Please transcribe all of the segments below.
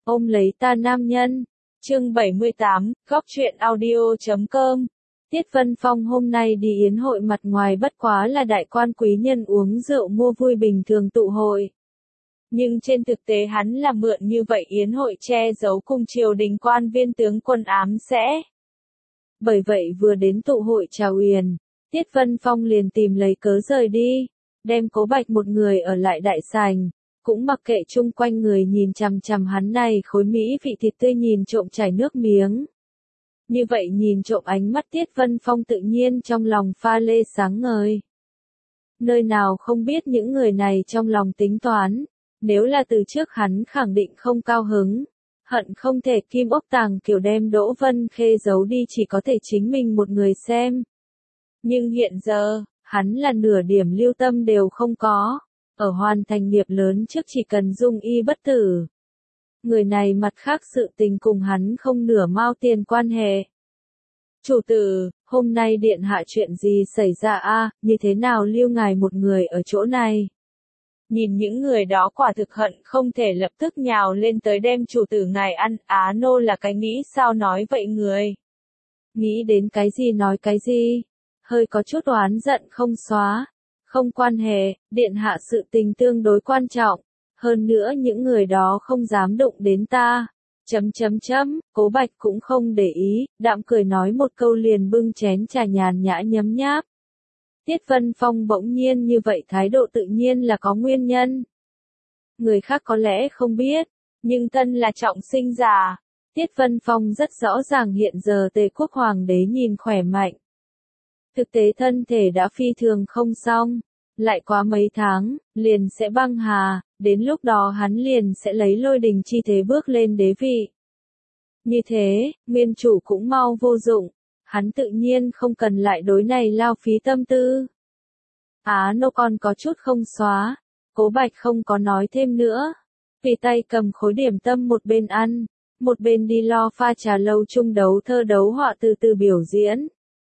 Ôm lấy ta nam nhân. Chương 78, góc truyện audio.com. Tiết Vân Phong hôm nay đi yến hội mặt ngoài bất quá là đại quan quý nhân uống rượu mua vui bình thường tụ hội. Nhưng trên thực tế hắn là mượn như vậy yến hội che giấu cùng triều đình quan viên tướng quân ám sẽ. Bởi vậy vừa đến tụ hội chào uyển, Tiết Vân Phong liền tìm lấy cớ rời đi, đem Cố Bạch một người ở lại đại sảnh, cũng mặc kệ chung quanh người nhìn chằm chằm hắn này khối mỹ vị thịt tươi nhìn trộm chảy nước miếng. Như vậy nhìn trộm ánh mắt Tiết Vân Phong tự nhiên trong lòng pha lê sáng ngời. Nơi nào không biết những người này trong lòng tính toán, nếu là từ trước hắn khẳng định không cao hứng, hận không thể kim ốc tàng kiểu đem Đỗ Vân Khê giấu đi chỉ có thể chính mình một người xem. Nhưng hiện giờ, hắn là nửa điểm lưu tâm đều không có, ở hoàn thành nghiệp lớn trước chỉ cần dung y bất tử. Người này mặt khác sự tình cùng hắn không nửa mao tiền quan hệ. Chủ tử, hôm nay điện hạ chuyện gì xảy ra a? Như thế nào lưu ngài một người ở chỗ này? Nhìn những người đó quả thực hận không thể lập tức nhào lên tới đem chủ tử ngài ăn, Á nô là cái nghĩ sao nói vậy người. Nghĩ đến cái gì nói cái gì, hơi có chút oán giận không xóa. Không quan hệ, điện hạ sự tình tương đối quan trọng, hơn nữa những người đó không dám đụng đến ta. Cố Bạch cũng không để ý, đạm cười nói một câu liền bưng chén trà nhàn nhã nhấm nháp. Tiết Vân Phong bỗng nhiên như vậy thái độ tự nhiên là có nguyên nhân. Người khác có lẽ không biết, nhưng thân là trọng sinh giả, Tiết Vân Phong rất rõ ràng hiện giờ Tề quốc hoàng đế nhìn khỏe mạnh. Thực tế thân thể đã phi thường không xong, lại quá mấy tháng, liền sẽ băng hà, đến lúc đó hắn liền sẽ lấy lôi đình chi thế bước lên đế vị. Như thế, nguyên chủ cũng mau vô dụng, hắn tự nhiên không cần lại đối này lao phí tâm tư. Á nô còn có chút không xóa, Cố Bạch không có nói thêm nữa, vì tay cầm khối điểm tâm một bên ăn, một bên đi lo pha trà lâu chung đấu thơ đấu họa từ từ biểu diễn.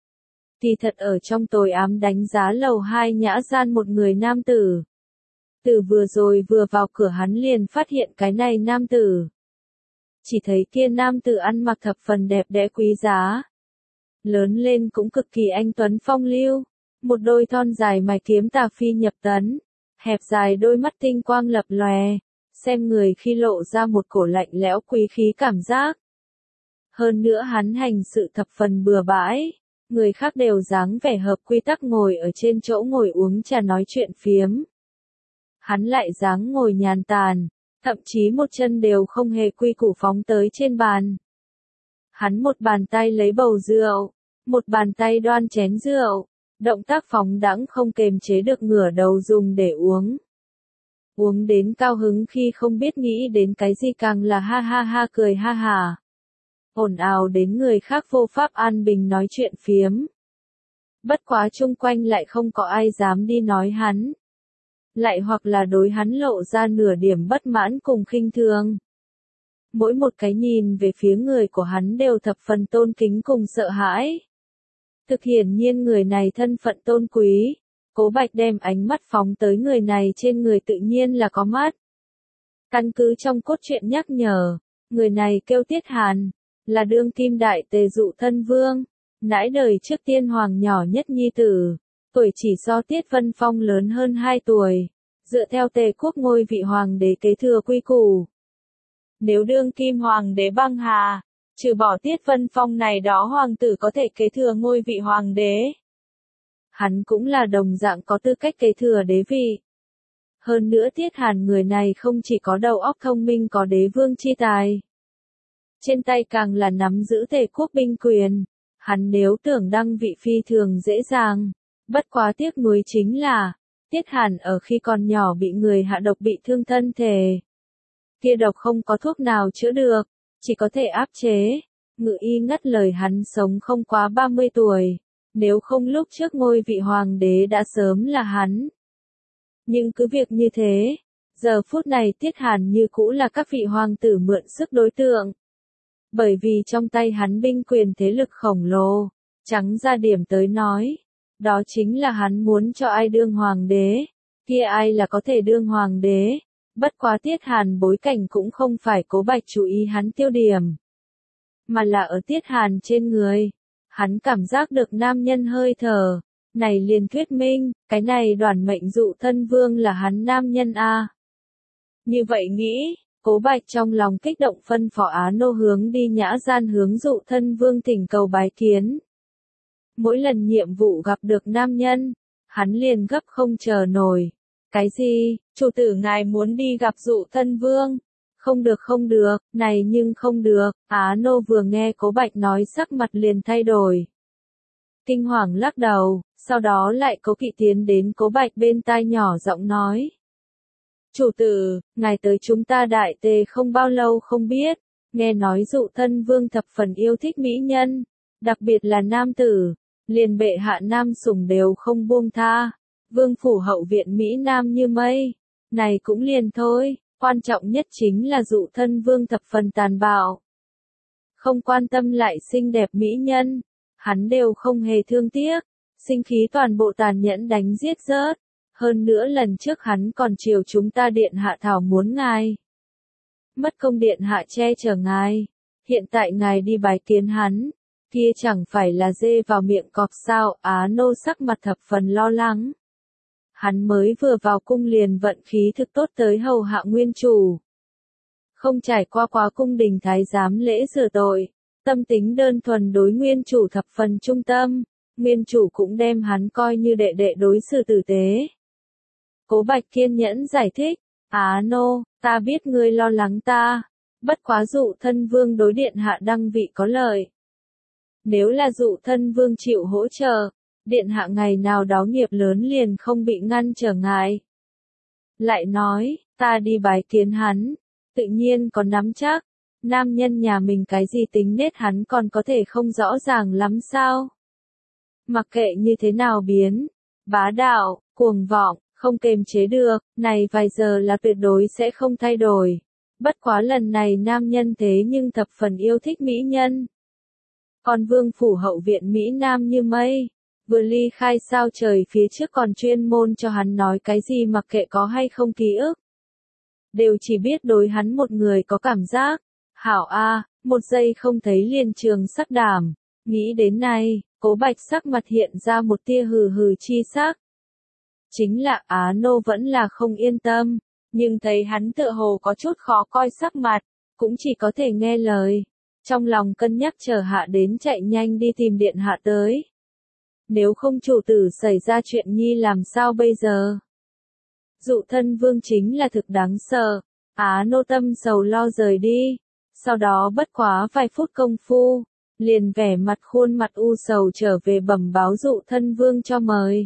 Kỳ thật ở trong tối ám đánh giá lầu 2 nhã gian một người nam tử. Từ vừa rồi vừa vào cửa hắn liền phát hiện cái này nam tử. Chỉ thấy kia nam tử ăn mặc thập phần đẹp đẽ quý giá. Lớn lên cũng cực kỳ anh tuấn phong lưu, một đôi thon dài mày kiếm tà phi nhập tấn, hẹp dài đôi mắt tinh quang lập lòe, xem người khi lộ ra một cổ lạnh lẽo quý khí cảm giác. Hơn nữa hắn hành sự thập phần bừa bãi. Người khác đều dáng vẻ hợp quy tắc ngồi ở trên chỗ ngồi uống trà nói chuyện phiếm. Hắn lại dáng ngồi nhàn tàn, thậm chí một chân đều không hề quy củ phóng tới trên bàn. Hắn một bàn tay lấy bầu rượu, một bàn tay đoan chén rượu, động tác phóng đãng không kềm chế được ngửa đầu dùng để uống. Uống đến cao hứng khi không biết nghĩ đến cái gì càng là ha ha ha cười ha hả. Ồn ào đến người khác vô pháp an bình nói chuyện phiếm. Bất quá chung quanh lại không có ai dám đi nói hắn. Lại hoặc là đối hắn lộ ra nửa điểm bất mãn cùng khinh thường. Mỗi một cái nhìn về phía người của hắn đều thập phần tôn kính cùng sợ hãi. Thực hiển nhiên người này thân phận tôn quý. Cố Bạch đem ánh mắt phóng tới người này trên người tự nhiên là có mắt. Căn cứ trong cốt truyện nhắc nhở, người này kêu Tiết Hàn. Là đương kim đại tề dụ thân vương, nãi đời trước tiên hoàng nhỏ nhất nhi tử, tuổi chỉ so Tiết Vân Phong lớn hơn 2 tuổi, dựa theo Tề quốc ngôi vị hoàng đế kế thừa quy củ. Nếu đương kim hoàng đế băng hà, trừ bỏ Tiết Vân Phong này đó hoàng tử có thể kế thừa ngôi vị hoàng đế. Hắn cũng là đồng dạng có tư cách kế thừa đế vị. Hơn nữa Tiết Hàn người này không chỉ có đầu óc thông minh có đế vương chi tài. Trên tay càng là nắm giữ Tề quốc binh quyền, hắn nếu tưởng đăng vị phi thường dễ dàng, bất quá tiếc nuối chính là, Tiết Hàn ở khi còn nhỏ bị người hạ độc bị thương thân thể. Kia độc không có thuốc nào chữa được, chỉ có thể áp chế, ngự y ngắt lời hắn sống không quá 30 tuổi, nếu không lúc trước ngôi vị hoàng đế đã sớm là hắn. Nhưng cứ việc như thế, giờ phút này Tiết Hàn như cũ là các vị hoàng tử mượn sức đối tượng. Bởi vì trong tay hắn binh quyền thế lực khổng lồ, trắng ra điểm tới nói, đó chính là hắn muốn cho ai đương hoàng đế, kia ai là có thể đương hoàng đế, Bất quá Tiết Hàn bối cảnh cũng không phải Cố Bạch chú ý hắn tiêu điểm, mà là ở Tiết Hàn trên người. Hắn cảm giác được nam nhân hơi thở, này liền thuyết minh, cái này Đoàn Mệnh Dụ Thân Vương là hắn nam nhân a. Như vậy nghĩ, Cố Bạch trong lòng kích động phân phó Á Nô hướng đi nhã gian hướng Dụ Thân Vương thỉnh cầu bái kiến. Mỗi lần nhiệm vụ gặp được nam nhân, hắn liền gấp không chờ nổi. Cái gì, chủ tử ngài muốn đi gặp Dụ Thân Vương? Không được không được, này nhưng không được. Á Nô vừa nghe Cố Bạch nói sắc mặt liền thay đổi. Kinh hoàng lắc đầu, sau đó lại Cố Kỵ tiến đến Cố Bạch bên tai nhỏ giọng nói. Chủ tử, ngài tới chúng ta Đại Tề không bao lâu không biết, nghe nói Dụ Thân Vương thập phần yêu thích mỹ nhân, đặc biệt là nam tử, liền bệ hạ nam sủng đều không buông tha, vương phủ hậu viện Mỹ Nam như mây, này cũng liền thôi, quan trọng nhất chính là Dụ Thân Vương thập phần tàn bạo. Không quan tâm lại xinh đẹp mỹ nhân, hắn đều không hề thương tiếc, sinh khí toàn bộ tàn nhẫn đánh giết rớt. Hơn nữa lần trước hắn còn chiều chúng ta điện hạ thảo muốn ngài. Mất công điện hạ che chở ngài. Hiện tại ngài đi bái kiến hắn. Kia chẳng phải là dê vào miệng cọp sao. Á Nô sắc mặt thập phần lo lắng. Hắn mới vừa vào cung liền vận khí thực tốt tới hầu hạ nguyên chủ. Không trải qua quá cung đình thái giám lễ rửa tội. Tâm tính đơn thuần đối nguyên chủ thập phần trung tâm. Nguyên chủ cũng đem hắn coi như đệ đệ đối xử tử tế. Cố Bạch kiên nhẫn giải thích, Á Nô, ta biết ngươi lo lắng ta, bất quá Dụ Thân Vương đối điện hạ đăng vị có lợi. Nếu là Dụ Thân Vương chịu hỗ trợ, điện hạ ngày nào đó nghiệp lớn liền không bị ngăn trở ngại. Lại nói, ta đi bái kiến hắn, tự nhiên có nắm chắc, nam nhân nhà mình cái gì tính nết hắn còn có thể không rõ ràng lắm sao. Mặc kệ như thế nào biến, bá đạo, cuồng vọng, không kềm chế được, này vài giờ là tuyệt đối sẽ không thay đổi. Bất quá lần này nam nhân thế nhưng thập phần yêu thích mỹ nhân. Còn vương phủ hậu viện Mỹ Nam như mây, vừa ly khai sao trời phía trước còn chuyên môn cho hắn nói cái gì mặc kệ có hay không ký ức. Đều chỉ biết đối hắn một người có cảm giác. Hảo a, một giây không thấy liền trường sắc đảm. Nghĩ đến này, Cố Bạch sắc mặt hiện ra một tia hừ hừ chi sắc. Chính là Á Nô vẫn là không yên tâm, nhưng thấy hắn tựa hồ có chút khó coi sắc mặt, cũng chỉ có thể nghe lời. Trong lòng cân nhắc chờ hạ đến chạy nhanh đi tìm điện hạ tới. Nếu không chủ tử xảy ra chuyện nhi làm sao bây giờ? Dụ Thân Vương chính là thực đáng sợ. Á Nô tâm sầu lo rời đi. Sau đó bất quá vài phút công phu, liền vẻ mặt khuôn mặt u sầu trở về bẩm báo Dụ Thân Vương cho mời.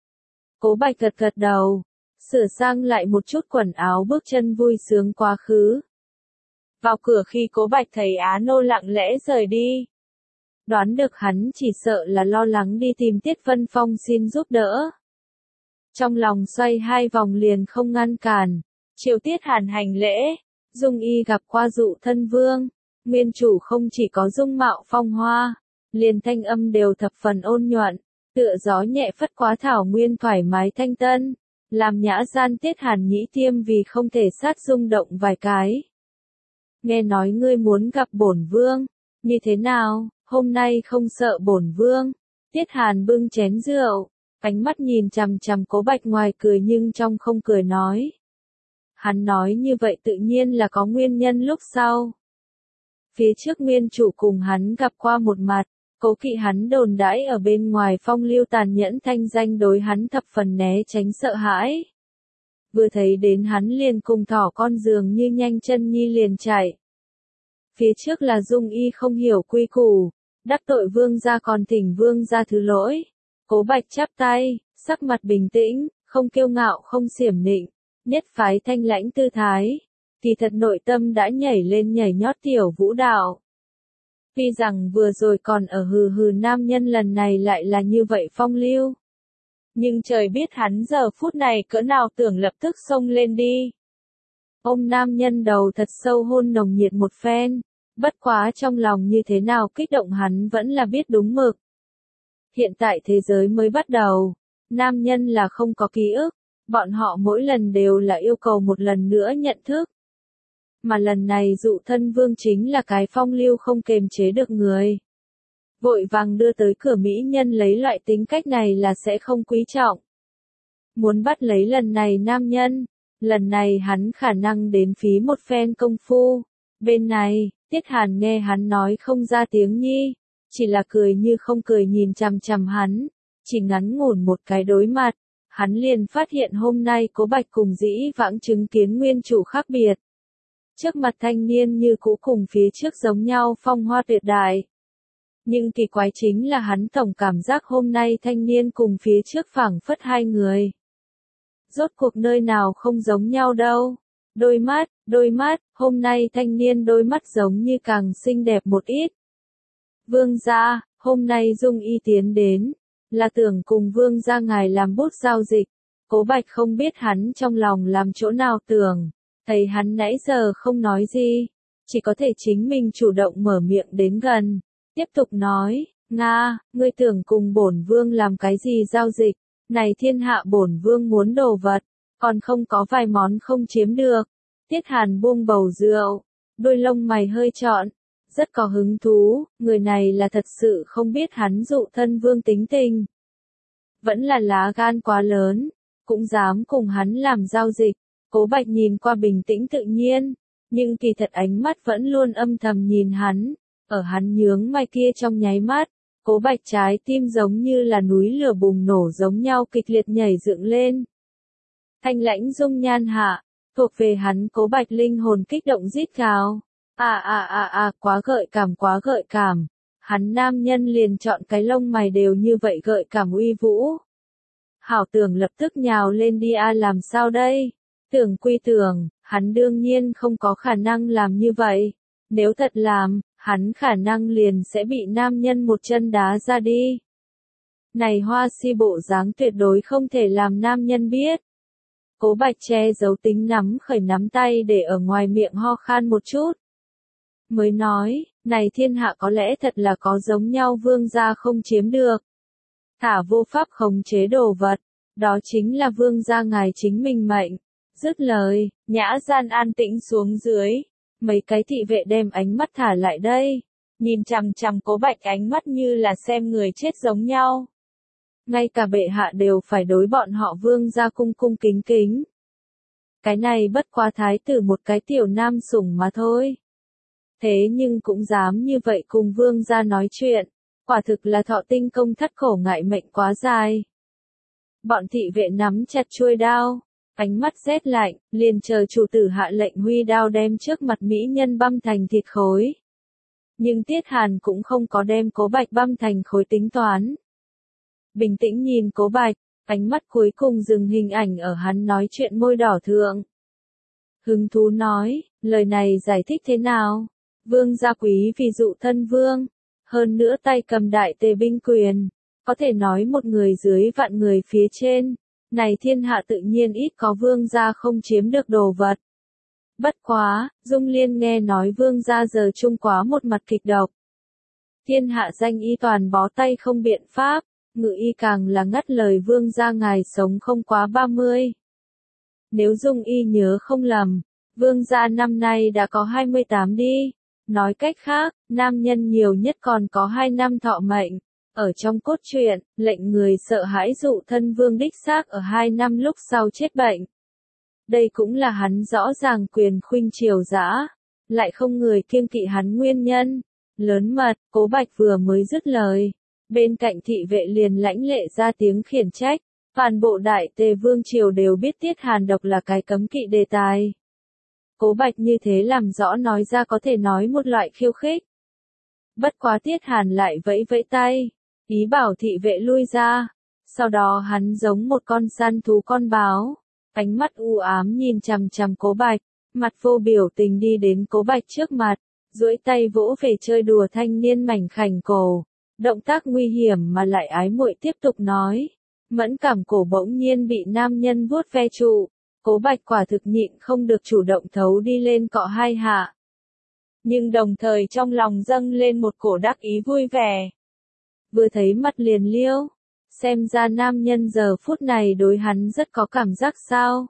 Cố Bạch gật gật đầu, sửa sang lại một chút quần áo bước chân vui sướng quá khứ. Vào cửa khi Cố Bạch thấy Á Nô lặng lẽ rời đi. Đoán được hắn chỉ sợ là lo lắng đi tìm Tiết Vân Phong xin giúp đỡ. Trong lòng xoay hai vòng liền không ngăn cản, chiều Tiết Hàn hành lễ, Dung Y gặp qua Dụ Thân Vương, nguyên chủ không chỉ có dung mạo phong hoa, liền thanh âm đều thập phần ôn nhuận. Tựa gió nhẹ phất quá thảo nguyên thoải mái thanh tân, làm nhã gian Tiết Hàn nhĩ tiêm vì không thể sát rung động vài cái. Nghe nói ngươi muốn gặp bổn vương, như thế nào, hôm nay không sợ bổn vương? Tiết Hàn bưng chén rượu, ánh mắt nhìn chằm chằm Cố Bạch ngoài cười nhưng trong không cười nói. Hắn nói như vậy tự nhiên là có nguyên nhân lúc sau. Phía trước nguyên chủ cùng hắn gặp qua một mặt. Cố Kỵ hắn đồn đãi ở bên ngoài phong lưu tàn nhẫn thanh danh đối hắn thập phần né tránh sợ hãi. Vừa thấy đến hắn liền cùng thỏ con dường như nhanh chân nhi liền chạy. Phía trước là Dung Y không hiểu quy củ, đắc tội vương gia còn thỉnh vương gia thứ lỗi. Cố Bạch chắp tay, sắc mặt bình tĩnh, không kiêu ngạo không xiểm nịnh, nhất phái thanh lãnh tư thái. Kỳ thật nội tâm đã nhảy lên nhảy nhót tiểu vũ đạo. Tuy rằng vừa rồi còn ở hừ hừ nam nhân lần này lại là như vậy phong lưu. Nhưng trời biết hắn giờ phút này cỡ nào tưởng lập tức xông lên đi. Ôm nam nhân đầu thật sâu hôn nồng nhiệt một phen, bất quá trong lòng như thế nào kích động hắn vẫn là biết đúng mực. Hiện tại thế giới mới bắt đầu, nam nhân là không có ký ức, Bọn họ mỗi lần đều là yêu cầu một lần nữa nhận thức. Mà lần này Dụ Thân Vương chính là cái phong lưu không kềm chế được người. Vội vàng đưa tới cửa mỹ nhân lấy loại tính cách này là sẽ không quý trọng. Muốn bắt lấy lần này nam nhân, lần này hắn khả năng đến phí một phen công phu. Bên này, Tiết Hàn nghe hắn nói không ra tiếng nhi, chỉ là cười như không cười nhìn chằm chằm hắn, chỉ ngắn ngủn một cái đối mặt, hắn liền phát hiện hôm nay Cố Bạch cùng dĩ vãng chứng kiến nguyên chủ khác biệt. Trước mặt thanh niên như cũ cùng phía trước giống nhau phong hoa tuyệt đại. Nhưng kỳ quái chính là hắn tổng cảm giác hôm nay thanh niên cùng phía trước phảng phất hai người. Rốt cuộc nơi nào không giống nhau đâu. Đôi mắt, hôm nay thanh niên đôi mắt giống như càng xinh đẹp một ít. Vương gia, hôm nay Dung Y tiến đến, là tưởng cùng vương gia ngài làm bút giao dịch. Cố Bạch không biết hắn trong lòng làm chỗ nào tưởng, thấy hắn nãy giờ không nói gì, chỉ có thể chính mình chủ động mở miệng đến gần, tiếp tục nói, Nga, ngươi tưởng cùng bổn vương làm cái gì giao dịch, này thiên hạ bổn vương muốn đồ vật, còn không có vài món không chiếm được. Tiết Hàn buông bầu rượu, đôi lông mày hơi trọn, rất có hứng thú, người này là thật sự không biết hắn Dụ Thân Vương tính tình. Vẫn là lá gan quá lớn, cũng dám cùng hắn làm giao dịch. Cố Bạch nhìn qua bình tĩnh tự nhiên, nhưng kỳ thật ánh mắt vẫn luôn âm thầm nhìn hắn, ở hắn nhướng mày kia trong nháy mắt, Cố Bạch trái tim giống như là núi lửa bùng nổ giống nhau kịch liệt nhảy dựng lên. Thanh lãnh dung nhan hạ, thuộc về hắn Cố Bạch linh hồn kích động rít gào. Quá gợi cảm. Hắn nam nhân liền chọn cái lông mày đều như vậy gợi cảm uy vũ. Hảo tưởng lập tức nhào lên đi làm sao đây? Tưởng quy tưởng, hắn đương nhiên không có khả năng làm như vậy. Nếu thật làm, hắn khả năng liền sẽ bị nam nhân một chân đá ra đi. Này hoa si bộ dáng tuyệt đối không thể làm nam nhân biết. Cố Bạch che giấu tính nắm khởi nắm tay để ở ngoài miệng ho khan một chút. Mới nói, này thiên hạ có lẽ thật là có giống nhau vương gia không chiếm được. Thả vô pháp khống chế đồ vật, đó chính là vương gia ngài chính mình mệnh. Dứt lời, nhã gian an tĩnh xuống dưới, mấy cái thị vệ đem ánh mắt thả lại đây, nhìn chằm chằm Cố Bạch ánh mắt như là xem người chết giống nhau. Ngay cả bệ hạ đều phải đối bọn họ vương gia cung cung kính kính. Cái này bất quá thái tử một cái tiểu nam sủng mà thôi. Thế nhưng cũng dám như vậy cùng vương gia nói chuyện, quả thực là thọ tinh công thất khổ ngại mệnh quá dài. Bọn thị vệ nắm chặt chuôi đao, ánh mắt rét lạnh, liền chờ chủ tử hạ lệnh huy đao đem trước mặt mỹ nhân băm thành thịt khối. Nhưng Tiết Hàn cũng không có đem Cố Bạch băm thành khối tính toán. Bình tĩnh nhìn Cố Bạch, ánh mắt cuối cùng dừng hình ảnh ở hắn nói chuyện môi đỏ thượng. Hứng thú nói, lời này giải thích thế nào? Vương gia quý vì Dụ Thân Vương, hơn nữa tay cầm đại tề binh quyền, có thể nói một người dưới vạn người phía trên, này thiên hạ tự nhiên ít có vương gia không chiếm được đồ vật. Bất quá, Dung Liên nghe nói vương gia giờ trung quá một mặt kịch độc. Thiên hạ danh y toàn bó tay không biện pháp, ngự y càng là ngắt lời vương gia ngài sống không quá 30. Nếu Dung y nhớ không lầm, vương gia năm nay đã có 28 đi. Nói cách khác, nam nhân nhiều nhất còn có 2 năm thọ mệnh. Ở trong cốt truyện, lệnh người sợ hãi Dụ Thân Vương đích xác ở 2 năm lúc sau chết bệnh. Đây cũng là hắn rõ ràng quyền khuynh triều dã, lại không người kiêng kỵ hắn nguyên nhân. Lớn mật, Cố Bạch vừa mới dứt lời, bên cạnh thị vệ liền lãnh lệ ra tiếng khiển trách, toàn bộ đại tề vương triều đều biết Tiết Hàn độc là cái cấm kỵ đề tài. Cố Bạch như thế làm rõ nói ra có thể nói một loại khiêu khích. Bất quá Tiết Hàn lại vẫy vẫy tay, ý bảo thị vệ lui ra. Sau đó hắn giống một con săn thú con báo, ánh mắt u ám nhìn chằm chằm Cố Bạch, mặt vô biểu tình đi đến Cố Bạch trước mặt, duỗi tay vỗ về chơi đùa thanh niên mảnh khảnh cổ. Động tác nguy hiểm mà lại ái muội tiếp tục nói. Mẫn cảm cổ bỗng nhiên bị nam nhân vuốt ve trụ. Cố Bạch quả thực nhịn không được chủ động thấu đi lên cọ hai hạ. Nhưng đồng thời trong lòng dâng lên một cổ đắc ý vui vẻ. Vừa thấy mặt liền liêu. Xem ra nam nhân giờ phút này đối hắn rất có cảm giác sao?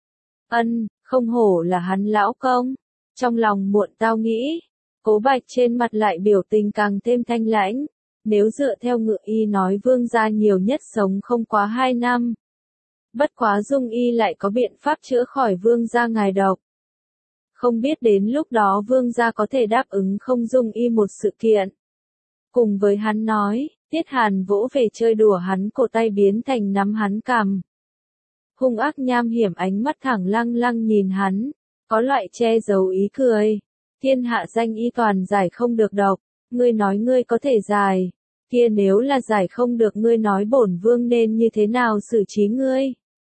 Không hổ là hắn lão công. Trong lòng muộn tao nghĩ. Cố Bạch trên mặt lại biểu tình càng thêm thanh lãnh. Nếu dựa theo Ngự Y nói vương gia nhiều nhất sống không quá 2 năm. Bất quá Dung Y lại có biện pháp chữa khỏi vương gia ngài độc. Không biết đến lúc đó vương gia có thể đáp ứng không Dung Y một sự kiện. Cùng với hắn nói, Tiết Hàn vỗ về chơi đùa hắn cổ tay biến thành nắm hắn cằm. Hung ác nham hiểm ánh mắt thẳng lăng lăng nhìn hắn, có loại che giấu ý cười. Thiên hạ danh y toàn giải không được độc, ngươi nói ngươi có thể giải, kia nếu là giải không được ngươi nói bổn vương nên như thế nào xử trí ngươi.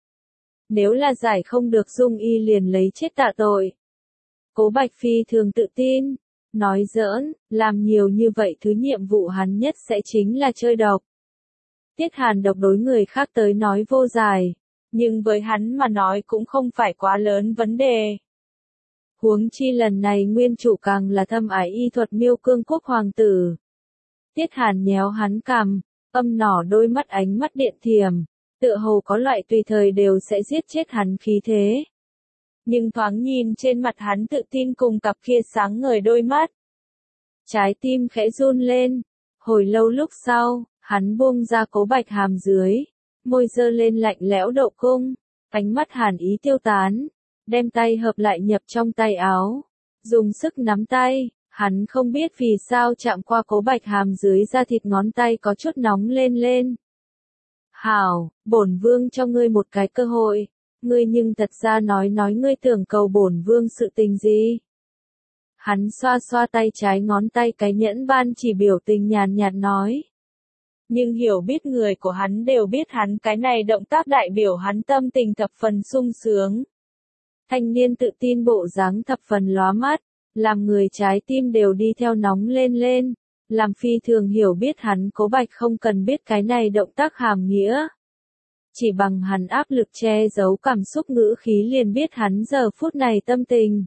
Nếu là giải không được Dung Y liền lấy chết tạ tội. Cố Bạch phi thường tự tin, nói giỡn, làm nhiều như vậy thứ nhiệm vụ hắn nhất sẽ chính là chơi độc. Tiết Hàn độc đối người khác tới nói vô giải, nhưng với hắn mà nói cũng không phải quá lớn vấn đề. Huống chi lần này nguyên chủ càng là thâm ái y thuật Miêu Cương Quốc hoàng tử. Tiết Hàn nhéo hắn cằm, âm nỏ đôi mắt ánh mắt điện thiểm, tựa hồ có loại tùy thời đều sẽ giết chết hắn khí thế. Nhưng thoáng nhìn trên mặt hắn tự tin cùng cặp kia sáng ngời đôi mắt. Trái tim khẽ run lên, hồi lâu lúc sau, hắn buông ra Cố Bạch hàm dưới, môi dơ lên lạnh lẽo độ cung, ánh mắt hàn ý tiêu tán, đem tay hợp lại nhập trong tay áo, dùng sức nắm tay, hắn không biết vì sao chạm qua Cố Bạch hàm dưới da thịt ngón tay có chút nóng lên lên. Hảo, bổn vương cho ngươi một cái cơ hội, ngươi nhưng thật ra nói ngươi tưởng cầu bổn vương sự tình gì. Hắn xoa xoa tay trái ngón tay cái nhẫn ban chỉ biểu tình nhàn nhạt nói. Nhưng hiểu biết người của hắn đều biết hắn cái này động tác đại biểu hắn tâm tình thập phần sung sướng. Thanh niên tự tin bộ dáng thập phần lóa mắt, làm người trái tim đều đi theo nóng lên lên, làm phi thường hiểu biết hắn Cố Bạch không cần biết cái này động tác hàm nghĩa. Chỉ bằng hắn áp lực che giấu cảm xúc ngữ khí liền biết hắn giờ phút này tâm tình.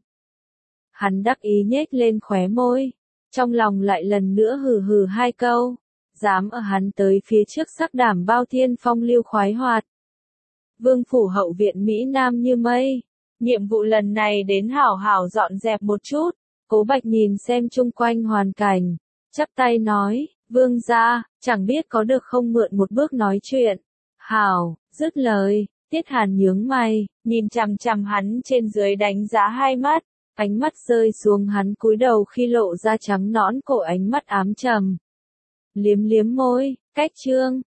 Hắn đắc ý nhếch lên khóe môi, trong lòng lại lần nữa hừ hừ hai câu, dám ở hắn tới phía trước sắc đảm bao thiên phong lưu khoái hoạt. Vương phủ hậu viện Mỹ Nam như mây, nhiệm vụ lần này đến hảo hảo dọn dẹp một chút. Cố Bạch nhìn xem chung quanh hoàn cảnh, chắp tay nói, vương gia, chẳng biết có được không mượn một bước nói chuyện. Hảo, dứt lời, Tiết Hàn nhướng mày, nhìn chằm chằm hắn trên dưới đánh giá hai mắt, ánh mắt rơi xuống hắn cúi đầu khi lộ ra trắng nõn cổ ánh mắt ám trầm. Liếm liếm môi, cách chương.